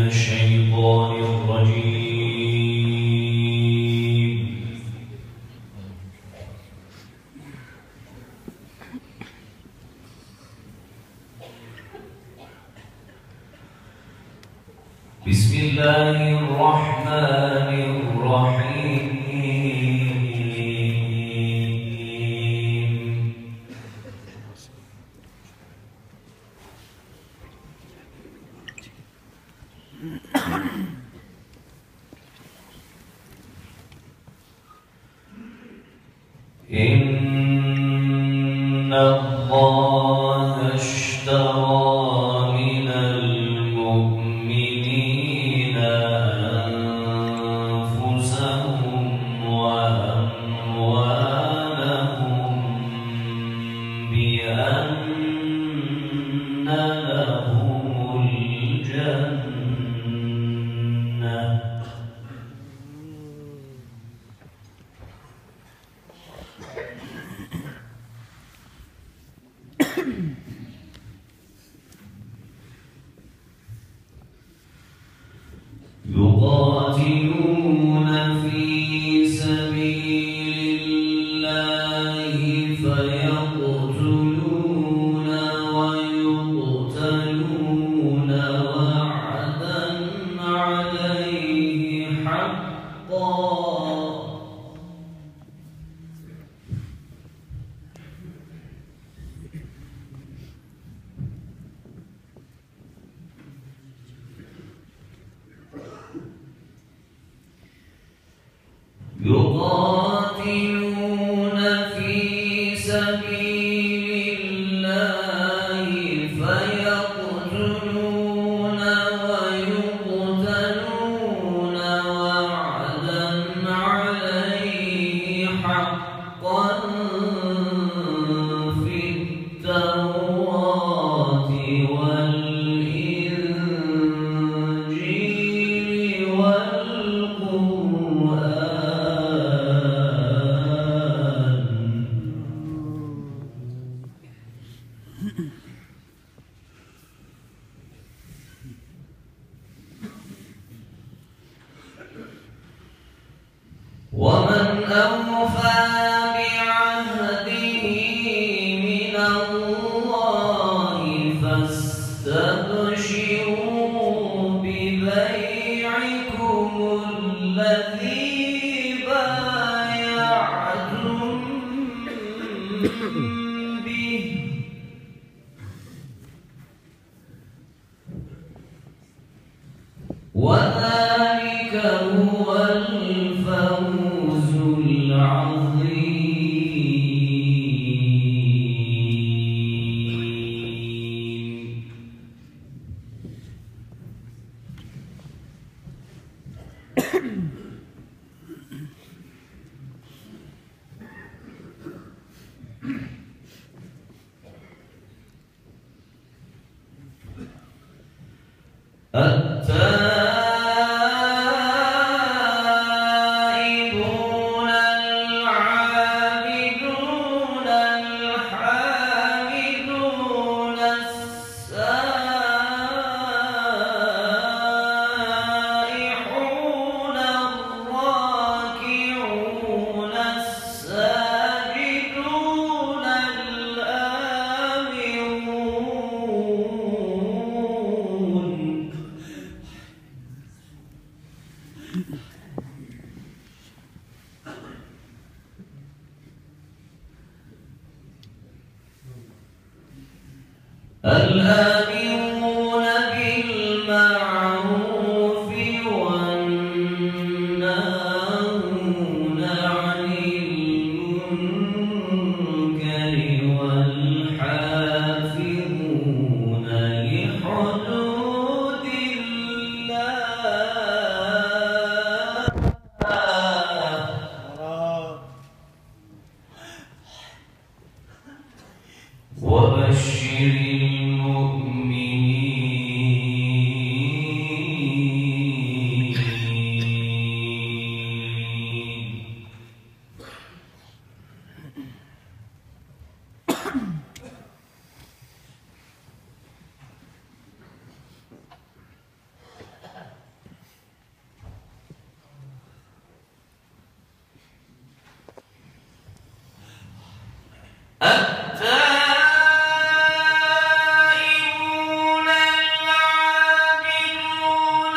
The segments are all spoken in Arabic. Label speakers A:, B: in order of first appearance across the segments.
A: الشيطان الرجيم. بسم الله الرحمن الرحيم. إن الله اشترى من المؤمنين أنفسهم وأموالهم بأن لهم الجنة يقاتلون في سبيل الله فيقتلون ويقتلون وعدا عليه حقا يقاتلون في سبيل الله فيقتلون ويقتلون وعدا عليه حقا في التوراة والإنجيل والقرآن. ومن أوفى بعهده من الله فاستبشروا ببيعكم الذي بايعتم به وذلك هو الفوز العظيم. التائبون العابدون الحامدون السائحون الراكعون الساجدون الآمرون التائبون العابدون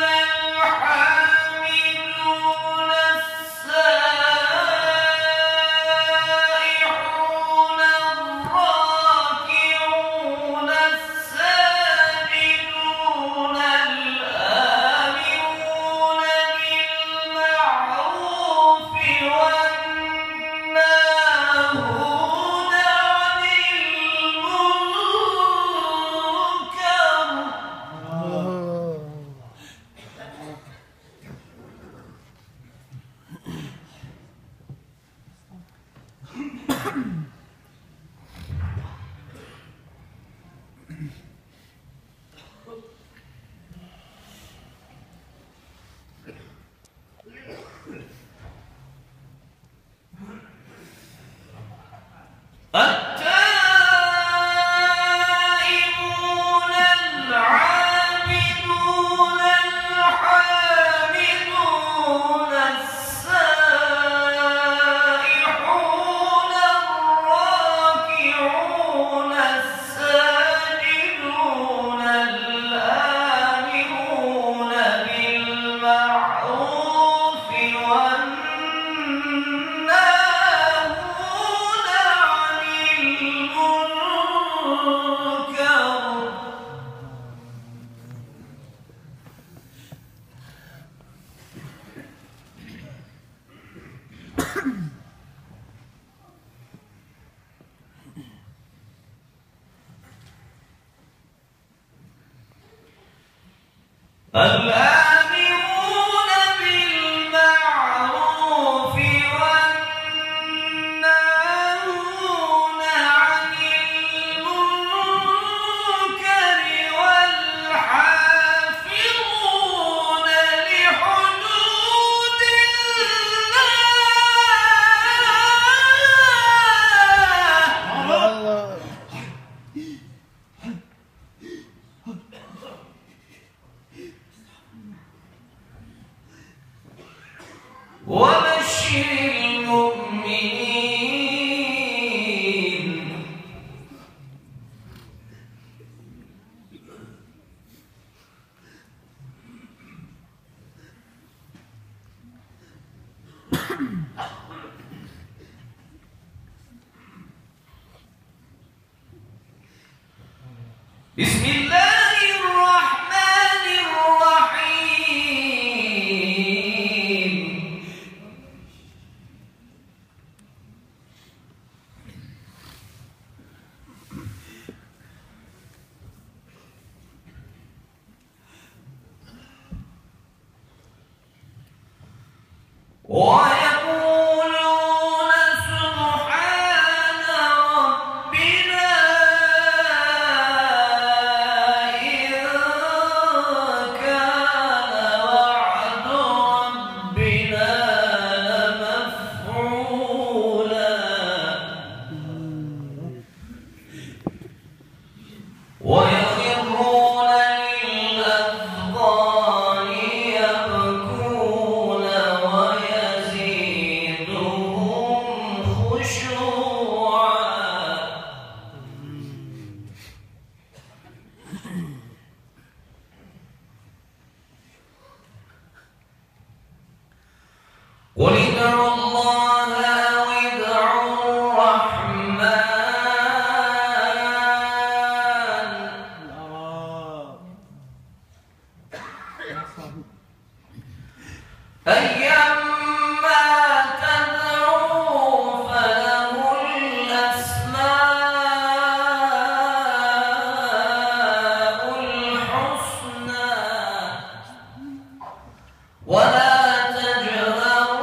A: الحامدون السائحون الراكعون الساجدون الآمرون بالمعروف والناهون عن المنكر. التائبون العابدون الحامدون السائحون الراكعون الساجدون الآمرون بالمعروف والناهون عن المنكر. الآمرون بالمعروف والناهون عن المنكر والحافظون لحدود الله. وبشر المؤمنين. بسم الله الرحمن الرحيم. ويقولون سبحان ربنا إن كان وعد ربنا لمفعولا. ويخرون للأذقان يبكون ويزيدهم خشوعا. قل ادعوا الله أو ادعوا الرحمن أيما تدعوا فله الأسماء الحسنى. ولا تجهر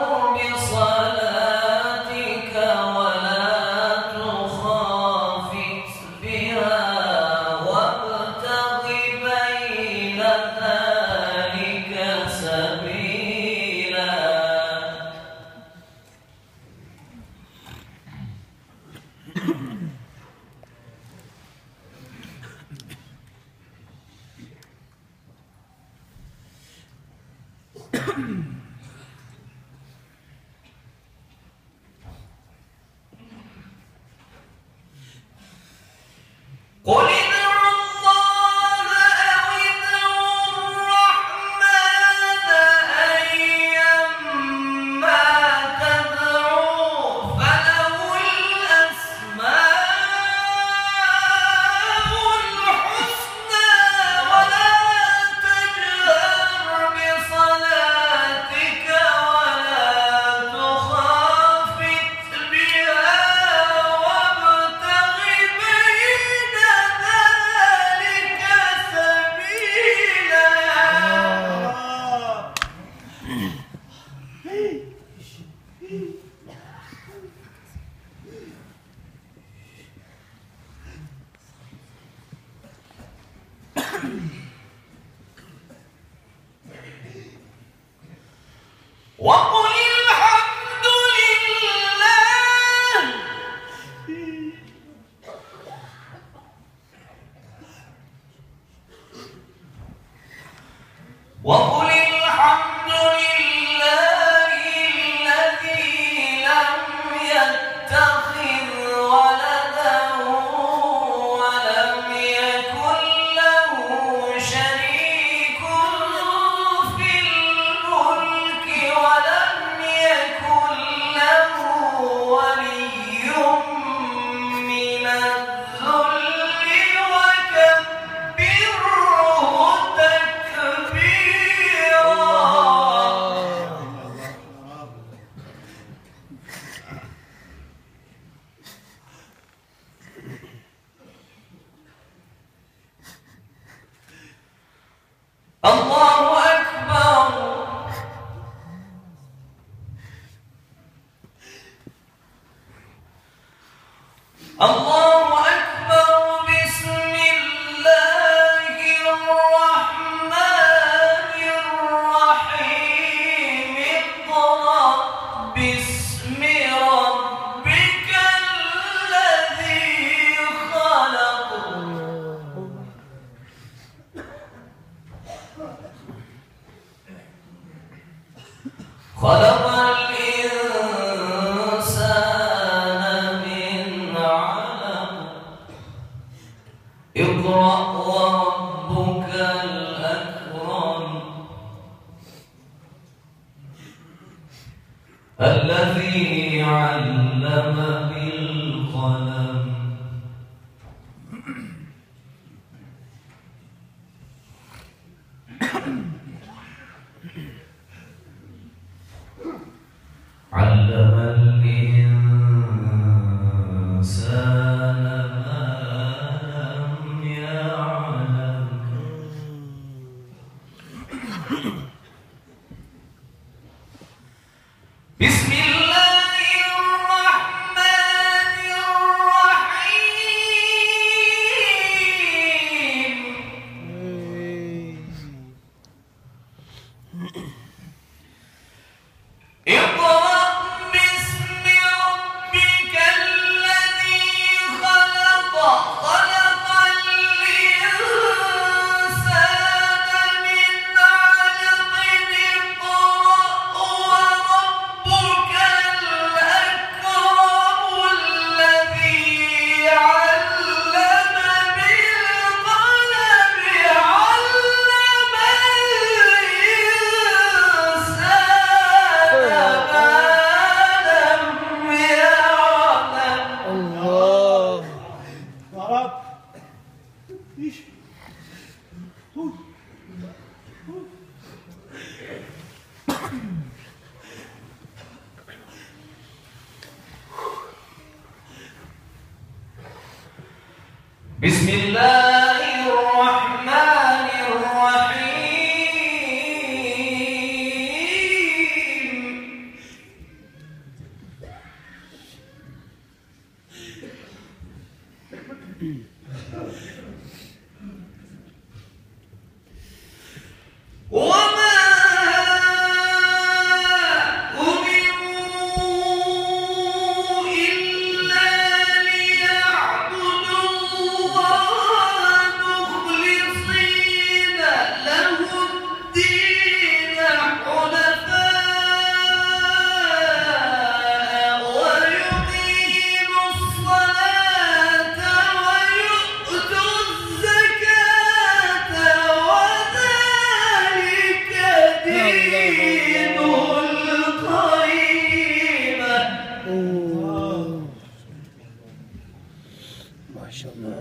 A: بصلاتك ولا تخافت بها وابتغ بين ذلك سبيلا. وقل الحمد لله وقل الحمد لله الذي لم يتخذ ولدا ولم يكن له شريك في الملك ولم يكن له ولي من الذل وكبره تكبيرا. الله أكبر. الله أكبر. بسم الله الرحمن الرحيم. اقرأ باسم ربك الذي خلق. خلق الإنسان من علق. اقرأ وربك الأكرم الذي علم بالقلم. علم الإنسان ما لم يعلم. بسم الله الرحمن الرحيم. اقرأ باسم ربك الذي خلق. خلق الإنسان من علق. اقرأ وربك الأكرم الذي علم بالقلم. علم الإنسان ما لم يعلم.
B: الله يا رب. ايش
A: بسم الله الرحمن الرحيم. وما أمروا إلا ليعبدوا الله مخلصين له الدين حنفاء ويقيموا الصلاة ويؤتوا الزكاة وذلك دين القيمة.
B: ما شاء الله.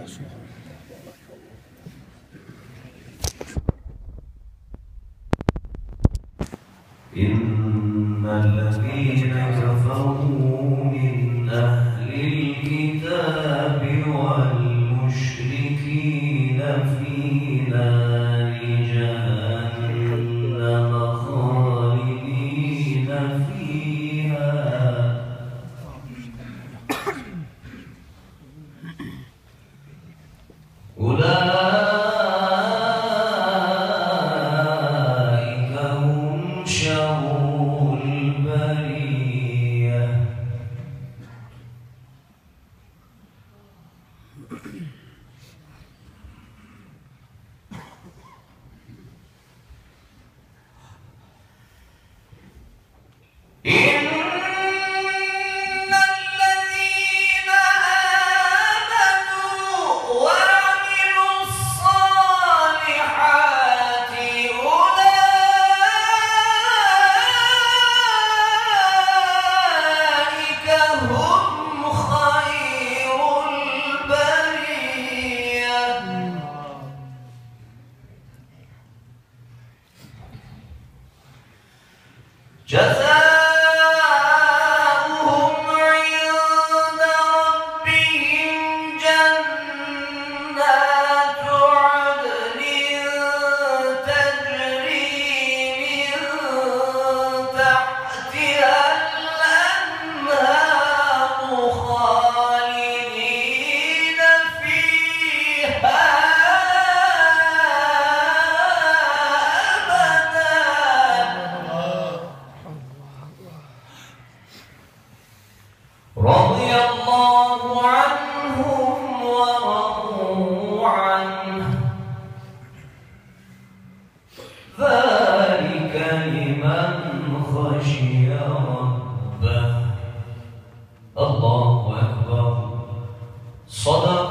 A: إن الذين كفروا من أهل الكتاب والمشركين في نار جهنم خالدين فيها. أولئك هم شر جزاؤهم عند ربهم جنات عدن تجري من تحتها الأنهار خالدين فيها رضي الله عنهم ورضوا عنه ذلك لمن خشي ربه. الله أكبر. صدق